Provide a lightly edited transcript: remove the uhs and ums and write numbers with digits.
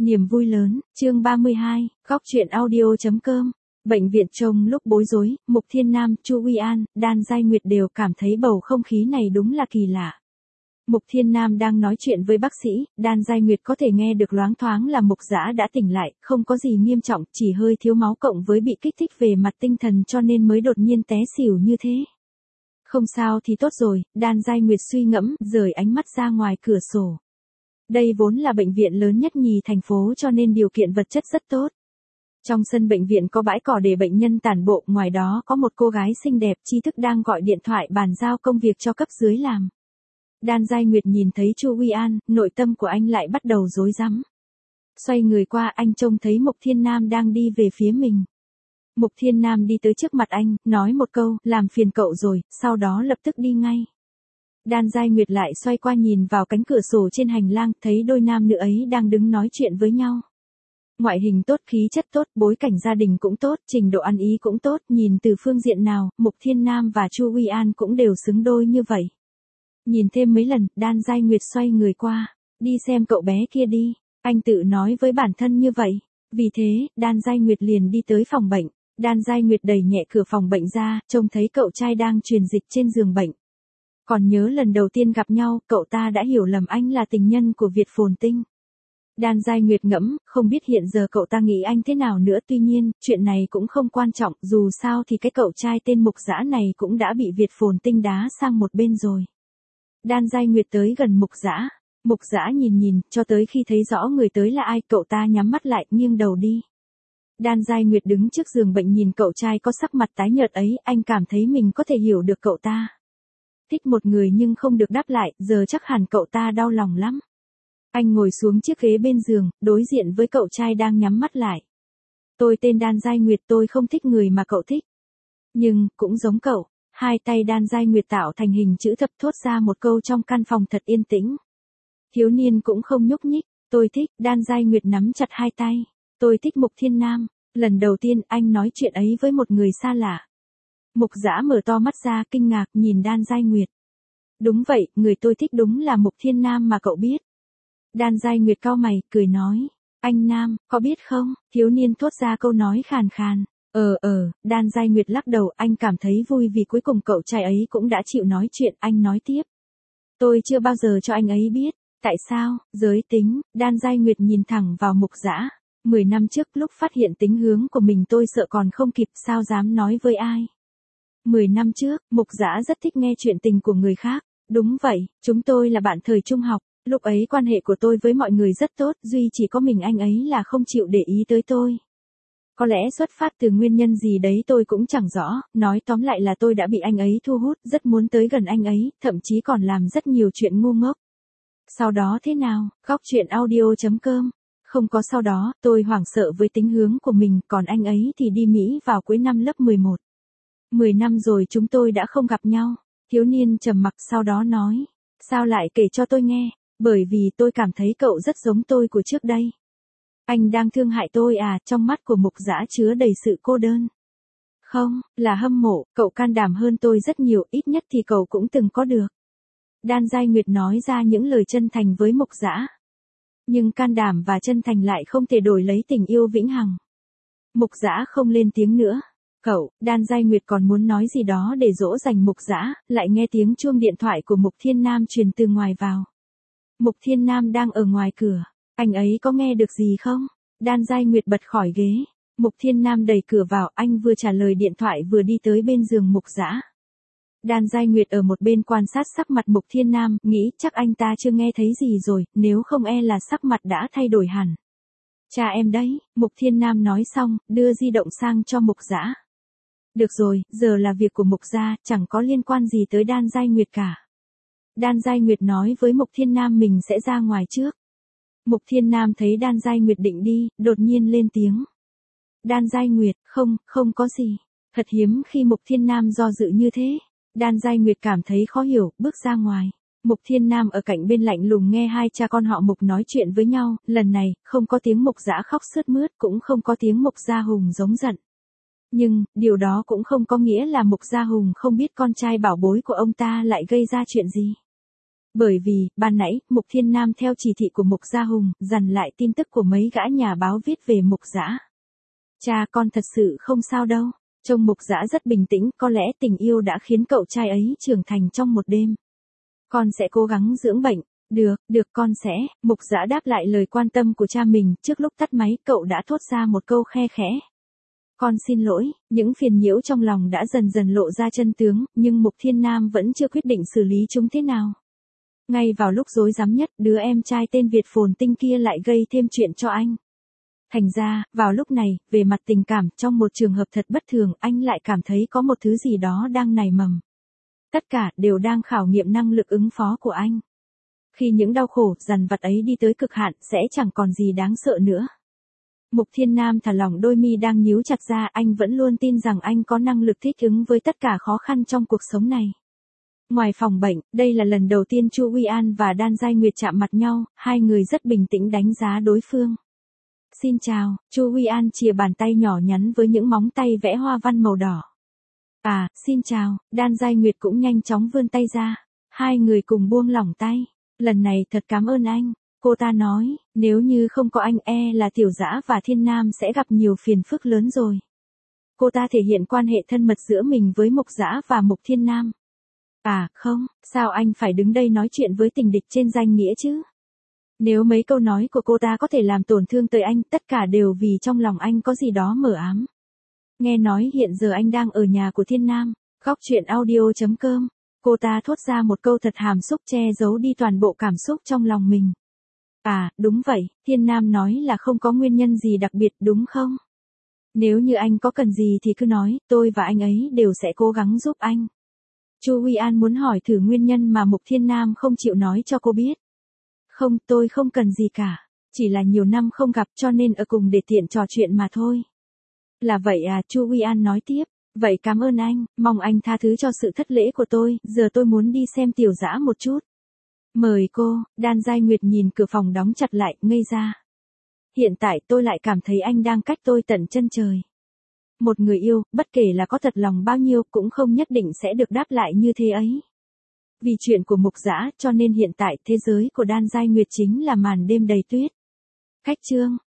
Niềm vui lớn, chương 32, góc truyện audio.com. Bệnh viện trông lúc bối rối, Mục Thiên Nam, Chu Uy An, Đan Giai Nguyệt đều cảm thấy bầu không khí này đúng là kỳ lạ. Mục Thiên Nam đang nói chuyện với bác sĩ, Đan Giai Nguyệt có thể nghe được loáng thoáng là Mục Dã đã tỉnh lại, không có gì nghiêm trọng, chỉ hơi thiếu máu cộng với bị kích thích về mặt tinh thần cho nên mới đột nhiên té xỉu như thế. Không sao thì tốt rồi, Đan Giai Nguyệt suy ngẫm, rời ánh mắt ra ngoài cửa sổ. Đây vốn là bệnh viện lớn nhất nhì thành phố cho nên điều kiện vật chất rất tốt. Trong sân bệnh viện có bãi cỏ để bệnh nhân tản bộ, ngoài đó có một cô gái xinh đẹp tri thức đang gọi điện thoại bàn giao công việc cho cấp dưới làm. Đan Giai Nguyệt nhìn thấy Chu Uy An, nội tâm của anh lại bắt đầu rối rắm. Xoay người qua anh trông thấy Mục Thiên Nam đang đi về phía mình. Mục Thiên Nam đi tới trước mặt anh, nói một câu, làm phiền cậu rồi, sau đó lập tức đi ngay. Đan Giai Nguyệt lại xoay qua nhìn vào cánh cửa sổ trên hành lang, thấy đôi nam nữ ấy đang đứng nói chuyện với nhau. Ngoại hình tốt, khí chất tốt, bối cảnh gia đình cũng tốt, trình độ ăn ý cũng tốt, nhìn từ phương diện nào, Mục Thiên Nam và Chu Uy An cũng đều xứng đôi như vậy. Nhìn thêm mấy lần, Đan Giai Nguyệt xoay người qua, đi xem cậu bé kia đi, anh tự nói với bản thân như vậy. Vì thế, Đan Giai Nguyệt liền đi tới phòng bệnh, Đan Giai Nguyệt đẩy nhẹ cửa phòng bệnh ra, trông thấy cậu trai đang truyền dịch trên giường bệnh. Còn nhớ lần đầu tiên gặp nhau, cậu ta đã hiểu lầm anh là tình nhân của Việt Phồn Tinh. Đan Giai Nguyệt ngẫm, không biết hiện giờ cậu ta nghĩ anh thế nào nữa, tuy nhiên, chuyện này cũng không quan trọng, dù sao thì cái cậu trai tên Mục Dã này cũng đã bị Việt Phồn Tinh đá sang một bên rồi. Đan Giai Nguyệt tới gần Mục Dã nhìn, cho tới khi thấy rõ người tới là ai, cậu ta nhắm mắt lại, nghiêng đầu đi. Đan Giai Nguyệt đứng trước giường bệnh nhìn cậu trai có sắc mặt tái nhợt ấy, anh cảm thấy mình có thể hiểu được cậu ta. Thích một người nhưng không được đáp lại, giờ chắc hẳn cậu ta đau lòng lắm. Anh ngồi xuống chiếc ghế bên giường, đối diện với cậu trai đang nhắm mắt lại. Tôi tên Đan Giai Nguyệt, tôi không thích người mà cậu thích. Nhưng, cũng giống cậu, hai tay Đan Giai Nguyệt tạo thành hình chữ thập, thốt ra một câu trong căn phòng thật yên tĩnh. Thiếu niên cũng không nhúc nhích, tôi thích, Đan Giai Nguyệt nắm chặt hai tay. Tôi thích Mục Thiên Nam, lần đầu tiên anh nói chuyện ấy với một người xa lạ. Mục Dã mở to mắt ra kinh ngạc nhìn Đan Giai Nguyệt. Đúng vậy, người tôi thích đúng là Mục Thiên Nam mà cậu biết. Đan Giai Nguyệt cau mày, cười nói. Anh Nam, có biết không? Thiếu niên thốt ra câu nói khàn khàn. Đan Giai Nguyệt lắc đầu, anh cảm thấy vui vì cuối cùng cậu trai ấy cũng đã chịu nói chuyện, anh nói tiếp. Tôi chưa bao giờ cho anh ấy biết. Tại sao? Giới tính, Đan Giai Nguyệt nhìn thẳng vào Mục Dã. 10 năm trước lúc phát hiện tính hướng của mình tôi sợ còn không kịp, sao dám nói với ai. 10 năm trước, Mục Dã rất thích nghe chuyện tình của người khác. Đúng vậy, chúng tôi là bạn thời trung học, lúc ấy quan hệ của tôi với mọi người rất tốt, duy chỉ có mình anh ấy là không chịu để ý tới tôi. Có lẽ xuất phát từ nguyên nhân gì đấy tôi cũng chẳng rõ, nói tóm lại là tôi đã bị anh ấy thu hút, rất muốn tới gần anh ấy, thậm chí còn làm rất nhiều chuyện ngu ngốc. Sau đó thế nào? Góc truyện audio.com. Không có sau đó, tôi hoảng sợ với tính hướng của mình, còn anh ấy thì đi Mỹ vào cuối năm lớp 11. 10 năm rồi chúng tôi đã không gặp nhau. Thiếu niên trầm mặc sau đó nói. Sao lại kể cho tôi nghe? Bởi vì tôi cảm thấy cậu rất giống tôi của trước đây. Anh đang thương hại tôi à? Trong mắt của Mục Dã chứa đầy sự cô đơn. Không, là hâm mộ, cậu can đảm hơn tôi rất nhiều, ít nhất thì cậu cũng từng có được. Đan Giai Nguyệt nói ra những lời chân thành với Mục Dã. Nhưng can đảm và chân thành lại không thể đổi lấy tình yêu vĩnh hằng. Mục Dã không lên tiếng nữa. Cậu, Đan Giai Nguyệt còn muốn nói gì đó để dỗ dành Mục Dã, lại nghe tiếng chuông điện thoại của Mục Thiên Nam truyền từ ngoài vào. Mục Thiên Nam đang ở ngoài cửa, anh ấy có nghe được gì không? Đan Giai Nguyệt bật khỏi ghế. Mục Thiên Nam đẩy cửa vào, anh vừa trả lời điện thoại vừa đi tới bên giường Mục Dã. Đan Giai Nguyệt ở một bên quan sát sắc mặt Mục Thiên Nam, nghĩ chắc anh ta chưa nghe thấy gì rồi, nếu không e là sắc mặt đã thay đổi hẳn. Cha em đấy, Mục Thiên Nam nói xong, đưa di động sang cho Mục Dã. Được rồi, giờ là việc của Mục gia, chẳng có liên quan gì tới Đan Giai Nguyệt cả. Đan Giai Nguyệt nói với Mục Thiên Nam mình sẽ ra ngoài trước. Mục Thiên Nam thấy Đan Giai Nguyệt định đi, đột nhiên lên tiếng. Đan Giai Nguyệt, không có gì. Thật hiếm khi Mục Thiên Nam do dự như thế. Đan Giai Nguyệt cảm thấy khó hiểu, bước ra ngoài. Mục Thiên Nam ở cạnh bên lạnh lùng nghe hai cha con họ Mục nói chuyện với nhau, lần này, không có tiếng Mục Dã khóc sướt mướt, cũng không có tiếng Mục Gia Hùng giống giận. Nhưng, điều đó cũng không có nghĩa là Mục Gia Hùng không biết con trai bảo bối của ông ta lại gây ra chuyện gì. Bởi vì, ban nãy, Mục Thiên Nam theo chỉ thị của Mục Gia Hùng, dằn lại tin tức của mấy gã nhà báo viết về Mục Dã. Cha con thật sự không sao đâu. Trông Mục Dã rất bình tĩnh, có lẽ tình yêu đã khiến cậu trai ấy trưởng thành trong một đêm. Con sẽ cố gắng dưỡng bệnh. Được con sẽ. Mục Dã đáp lại lời quan tâm của cha mình, trước lúc tắt máy, cậu đã thốt ra một câu khe khẽ. Con xin lỗi, những phiền nhiễu trong lòng đã dần dần lộ ra chân tướng, nhưng Mục Thiên Nam vẫn chưa quyết định xử lý chúng thế nào. Ngay vào lúc rối rắm nhất, đứa em trai tên Việt Phồn Tinh kia lại gây thêm chuyện cho anh. Thành ra, vào lúc này, về mặt tình cảm, trong một trường hợp thật bất thường, anh lại cảm thấy có một thứ gì đó đang nảy mầm. Tất cả đều đang khảo nghiệm năng lực ứng phó của anh. Khi những đau khổ, dằn vặt ấy đi tới cực hạn, sẽ chẳng còn gì đáng sợ nữa. Mục Thiên Nam thả lỏng đôi mi đang nhíu chặt ra, anh vẫn luôn tin rằng anh có năng lực thích ứng với tất cả khó khăn trong cuộc sống này. Ngoài phòng bệnh, đây là lần đầu tiên Chu Uy An và Đan Giai Nguyệt chạm mặt nhau, hai người rất bình tĩnh đánh giá đối phương. Xin chào, Chu Uy An chìa bàn tay nhỏ nhắn với những móng tay vẽ hoa văn màu đỏ. À, xin chào, Đan Giai Nguyệt cũng nhanh chóng vươn tay ra. Hai người cùng buông lỏng tay. Lần này thật cảm ơn anh. Cô ta nói, nếu như không có anh là Tiểu Dã và Thiên Nam sẽ gặp nhiều phiền phức lớn rồi. Cô ta thể hiện quan hệ thân mật giữa mình với Mục Dã và Mục Thiên Nam. À, không, sao anh phải đứng đây nói chuyện với tình địch trên danh nghĩa chứ? Nếu mấy câu nói của cô ta có thể làm tổn thương tới anh, tất cả đều vì trong lòng anh có gì đó mờ ám. Nghe nói hiện giờ anh đang ở nhà của Thiên Nam. Góc truyện audio.com. Cô ta thốt ra một câu thật hàm xúc che giấu đi toàn bộ cảm xúc trong lòng mình. À, đúng vậy, Thiên Nam nói là không có nguyên nhân gì đặc biệt đúng không? Nếu như anh có cần gì thì cứ nói, tôi và anh ấy đều sẽ cố gắng giúp anh. Chu Uy An muốn hỏi thử nguyên nhân mà Mục Thiên Nam không chịu nói cho cô biết. Không, tôi không cần gì cả. Chỉ là nhiều năm không gặp cho nên ở cùng để tiện trò chuyện mà thôi. Là vậy à, Chu Uy An nói tiếp. Vậy cảm ơn anh, mong anh tha thứ cho sự thất lễ của tôi, giờ tôi muốn đi xem Tiểu Dã một chút. Mời cô. Đan Giai Nguyệt nhìn cửa phòng đóng chặt lại, ngây ra. Hiện tại tôi lại cảm thấy anh đang cách tôi tận chân trời. Một người yêu, bất kể là có thật lòng bao nhiêu, cũng không nhất định sẽ được đáp lại như thế ấy. Vì chuyện của Mục Dã cho nên hiện tại thế giới của Đan Giai Nguyệt chính là màn đêm đầy tuyết. Cách chương